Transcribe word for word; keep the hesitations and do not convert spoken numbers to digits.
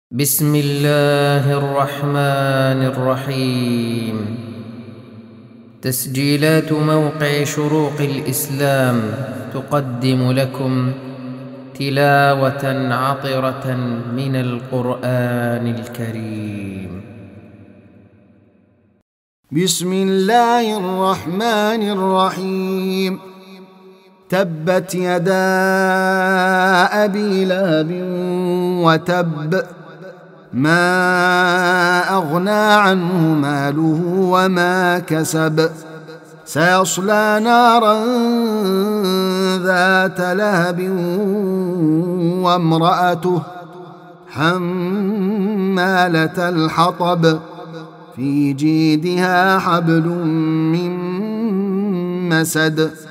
بسم الله الرحمن الرحيم. تسجيلات موقع شروق الإسلام تقدم لكم تلاوة عطرة من القرآن الكريم. بسم الله الرحمن الرحيم. تبت يدا أبي لهب وتب، ما أغنى عنه ماله وما كسب، سيصلى نارا ذات لهب وامرأته حمالة الحطب، في جيدها حبل من مسد.